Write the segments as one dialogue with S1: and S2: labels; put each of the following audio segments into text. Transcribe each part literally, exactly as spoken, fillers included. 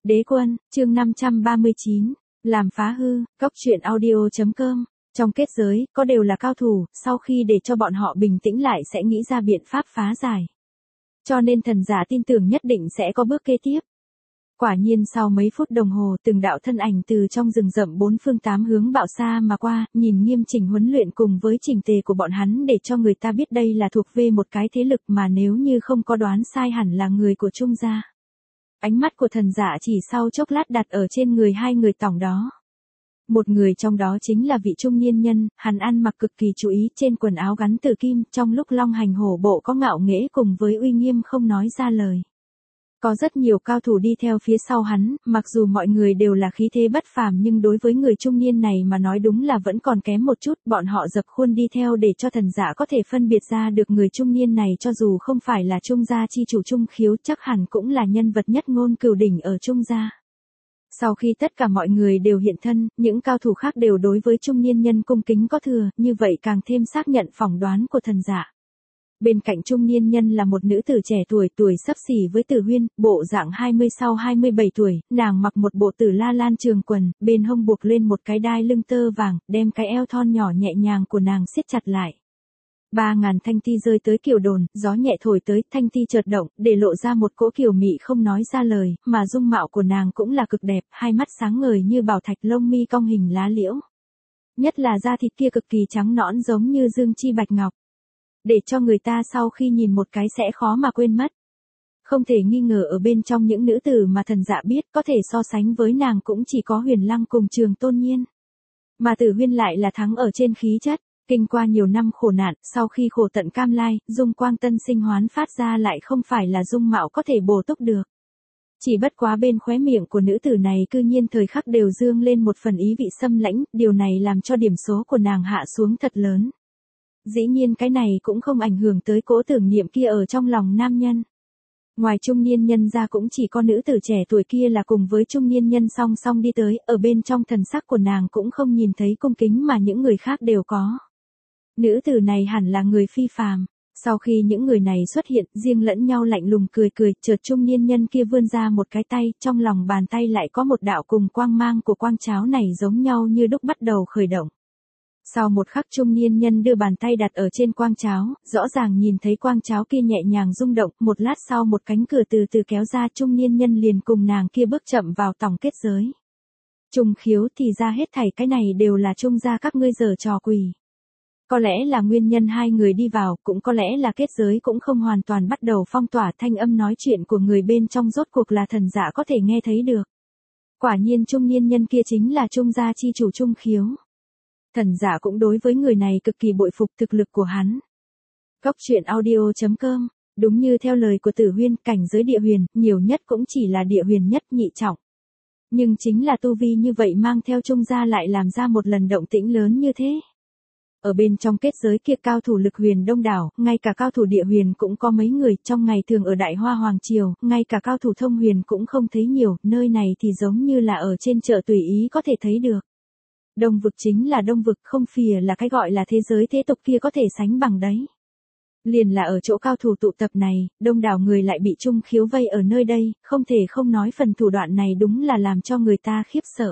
S1: Đế quân, chương năm trăm ba mươi chín, làm phá hư, cóc truyện audio chấm com. Trong kết giới, có đều là cao thủ, sau khi để cho bọn họ bình tĩnh lại sẽ nghĩ ra biện pháp phá giải. Cho nên thần giả tin tưởng nhất định sẽ có bước kế tiếp. Quả nhiên sau mấy phút đồng hồ, từng đạo thân ảnh từ trong rừng rậm bốn phương tám hướng bạo xa mà qua, nhìn nghiêm chỉnh huấn luyện cùng với chỉnh tề của bọn hắn để cho người ta biết đây là thuộc về một cái thế lực mà nếu như không có đoán sai hẳn là người của Trung gia. Ánh mắt của thần giả chỉ sau chốc lát đặt ở trên người hai người tổng đó. Một người trong đó chính là vị trung niên nhân, hắn ăn mặc cực kỳ chú ý, trên quần áo gắn từ kim, trong lúc long hành hổ bộ có ngạo nghễ cùng với uy nghiêm không nói ra lời. Có rất nhiều cao thủ đi theo phía sau hắn, mặc dù mọi người đều là khí thế bất phàm nhưng đối với người trung niên này mà nói đúng là vẫn còn kém một chút, bọn họ dập khuôn đi theo để cho thần giả có thể phân biệt ra được người trung niên này cho dù không phải là Trung gia chi chủ Trung Khiếu chắc hẳn cũng là nhân vật nhất ngôn cửu đỉnh ở Trung gia. Sau khi tất cả mọi người đều hiện thân, những cao thủ khác đều đối với trung niên nhân cung kính có thừa, như vậy càng thêm xác nhận phỏng đoán của thần giả. Bên cạnh trung niên nhân là một nữ tử trẻ tuổi tuổi xấp xỉ với Tử Huyên, bộ dạng hai mươi sau hai mươi bảy tuổi, nàng mặc một bộ tử la lan trường quần, bên hông buộc lên một cái đai lưng tơ vàng, đem cái eo thon nhỏ nhẹ nhàng của nàng siết chặt lại. Ba ngàn thanh ti rơi tới kiều đồn, gió nhẹ thổi tới, thanh ti chợt động, để lộ ra một cỗ kiều mị không nói ra lời, mà dung mạo của nàng cũng là cực đẹp, hai mắt sáng ngời như bảo thạch, lông mi cong hình lá liễu. Nhất là da thịt kia cực kỳ trắng nõn giống như dương chi bạch ngọc. Để cho người ta sau khi nhìn một cái sẽ khó mà quên mất. Không thể nghi ngờ ở bên trong những nữ tử mà thần dạ biết có thể so sánh với nàng cũng chỉ có Huyền Lăng cùng Trường Tôn Nhiên. Mà Tử Huyên lại là thắng ở trên khí chất. Kinh qua nhiều năm khổ nạn, sau khi khổ tận cam lai, dung quang tân sinh hoán phát ra lại không phải là dung mạo có thể bổ túc được. Chỉ bất quá bên khóe miệng của nữ tử này cư nhiên thời khắc đều dương lên một phần ý vị xâm lãnh, điều này làm cho điểm số của nàng hạ xuống thật lớn. Dĩ nhiên cái này cũng không ảnh hưởng tới cỗ tưởng niệm kia ở trong lòng nam nhân. Ngoài trung niên nhân ra cũng chỉ có nữ tử trẻ tuổi kia là cùng với trung niên nhân song song đi tới, ở bên trong thần sắc của nàng cũng không nhìn thấy cung kính mà những người khác đều có. Nữ tử này hẳn là người phi phàm. Sau khi những người này xuất hiện, riêng lẫn nhau lạnh lùng cười cười, chợt trung niên nhân kia vươn ra một cái tay, trong lòng bàn tay lại có một đạo cùng quang mang của quang cháo này giống nhau như đúc bắt đầu khởi động. Sau một khắc trung niên nhân đưa bàn tay đặt ở trên quang cháo, rõ ràng nhìn thấy quang cháo kia nhẹ nhàng rung động, một lát sau một cánh cửa từ từ kéo ra, trung niên nhân liền cùng nàng kia bước chậm vào tổng kết giới. Trung Khiếu, thì ra hết thảy cái này đều là Trung gia các ngươi giở trò quỷ. Có lẽ là nguyên nhân hai người đi vào, cũng có lẽ là kết giới cũng không hoàn toàn bắt đầu phong tỏa, thanh âm nói chuyện của người bên trong rốt cuộc là thần giả có thể nghe thấy được. Quả nhiên trung niên nhân kia chính là Trung gia chi chủ Trung Khiếu. Thần giả cũng đối với người này cực kỳ bội phục thực lực của hắn. Cóc truyện audio chấm com, đúng như theo lời của Tử Huyên, cảnh giới địa huyền, nhiều nhất cũng chỉ là địa huyền nhất nhị trọng. Nhưng chính là tu vi như vậy mang theo Trung gia lại làm ra một lần động tĩnh lớn như thế. Ở bên trong kết giới kia cao thủ lực huyền đông đảo, ngay cả cao thủ địa huyền cũng có mấy người, trong ngày thường ở Đại Hoa Hoàng Triều, ngay cả cao thủ thông huyền cũng không thấy nhiều, nơi này thì giống như là ở trên chợ tùy ý có thể thấy được. Đông vực chính là đông vực, không phìa là cái gọi là thế giới thế tục kia có thể sánh bằng đấy. Liền là ở chỗ cao thủ tụ tập này, đông đảo người lại bị Trung Khiếu vây ở nơi đây, không thể không nói phần thủ đoạn này đúng là làm cho người ta khiếp sợ.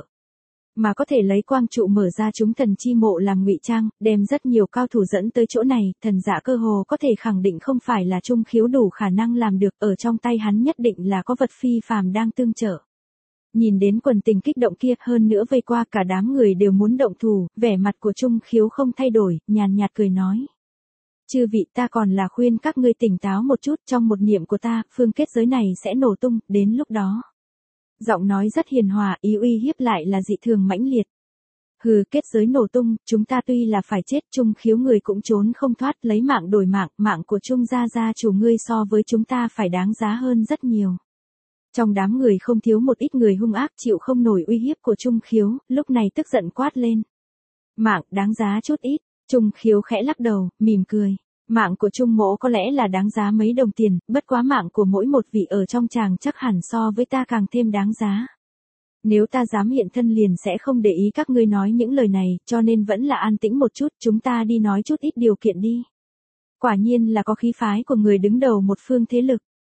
S1: Mà có thể lấy quang trụ mở ra chúng thần chi mộ làm ngụy trang, đem rất nhiều cao thủ dẫn tới chỗ này, thần giả cơ hồ có thể khẳng định không phải là Trung Khiếu đủ khả năng làm được, ở trong tay hắn nhất định là có vật phi phàm đang tương trợ. Nhìn đến quần tình kích động kia, hơn nữa vây qua cả đám người đều muốn động thủ, vẻ mặt của Trung Khiếu không thay đổi, nhàn nhạt cười nói. Chư vị, ta còn là khuyên các ngươi tỉnh táo một chút, trong một niệm của ta, phương kết giới này sẽ nổ tung, đến lúc đó. Giọng nói rất hiền hòa, ý uy hiếp lại là dị thường mãnh liệt. Hừ, kết giới nổ tung, chúng ta tuy là phải chết, Trung Khiếu người cũng trốn không thoát, lấy mạng đổi mạng, mạng của Trung gia gia chủ ngươi so với chúng ta phải đáng giá hơn rất nhiều. Trong đám người không thiếu một ít người hung ác chịu không nổi uy hiếp của Trung Khiếu, lúc này tức giận quát lên. Mạng đáng giá chút ít, Trung Khiếu khẽ lắc đầu, mỉm cười. Mạng của Trung mỗ có lẽ là đáng giá mấy đồng tiền, bất quá mạng của mỗi một vị ở trong tràng chắc hẳn so với ta càng thêm đáng giá. Nếu ta dám hiện thân liền sẽ không để ý các ngươi nói những lời này, cho nên vẫn là an tĩnh một chút, chúng ta đi nói chút ít điều kiện đi. Quả nhiên là có khí phái của người đứng đầu một phương thế lực.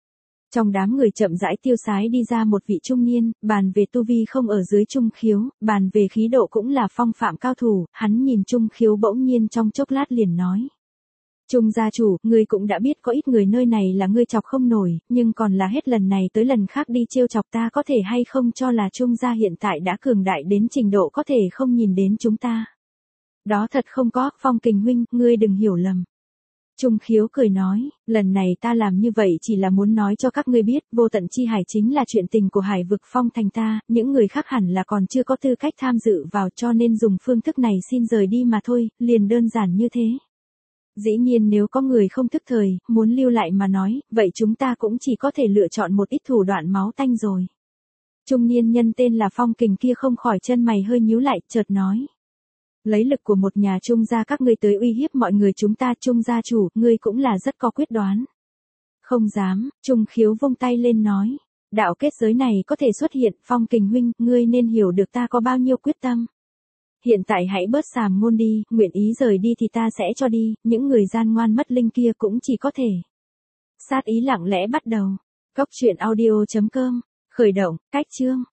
S1: Trong đám người chậm rãi tiêu sái đi ra một vị trung niên, bàn về tu vi không ở dưới Trung Khiếu, bàn về khí độ cũng là phong phạm cao thủ, hắn nhìn Trung Khiếu bỗng nhiên trong chốc lát liền nói. Trung gia chủ, ngươi cũng đã biết có ít người nơi này là ngươi chọc không nổi, nhưng còn là hết lần này tới lần khác đi trêu chọc ta, có thể hay không cho là Trung gia hiện tại đã cường đại đến trình độ có thể không nhìn đến chúng ta. Đó thật không có, Phong Kình huynh, ngươi đừng hiểu lầm. Trung Khiếu cười nói, lần này ta làm như vậy chỉ là muốn nói cho các ngươi biết, vô tận chi hải chính là chuyện tình của hải vực Phong thành ta, những người khác hẳn là còn chưa có tư cách tham dự vào, cho nên dùng phương thức này xin rời đi mà thôi, liền đơn giản như thế. Dĩ nhiên nếu có người không thức thời, muốn lưu lại mà nói, vậy chúng ta cũng chỉ có thể lựa chọn một ít thủ đoạn máu tanh rồi. Trung niên nhân tên là Phong Kình kia không khỏi chân mày hơi nhíu lại, chợt nói. Lấy lực của một nhà Trung gia các ngươi tới uy hiếp mọi người chúng ta, Trung gia chủ, ngươi cũng là rất có quyết đoán. Không dám, Trung Khiếu vung tay lên nói. Đạo kết giới này có thể xuất hiện, Phong Kình huynh, ngươi nên hiểu được ta có bao nhiêu quyết tâm. Hiện tại hãy bớt sàm ngôn đi, nguyện ý rời đi thì ta sẽ cho đi, những người gian ngoan mất linh kia cũng chỉ có thể. Sát ý lặng lẽ bắt đầu. Cốc truyện audio chấm com, khởi động, cách chương.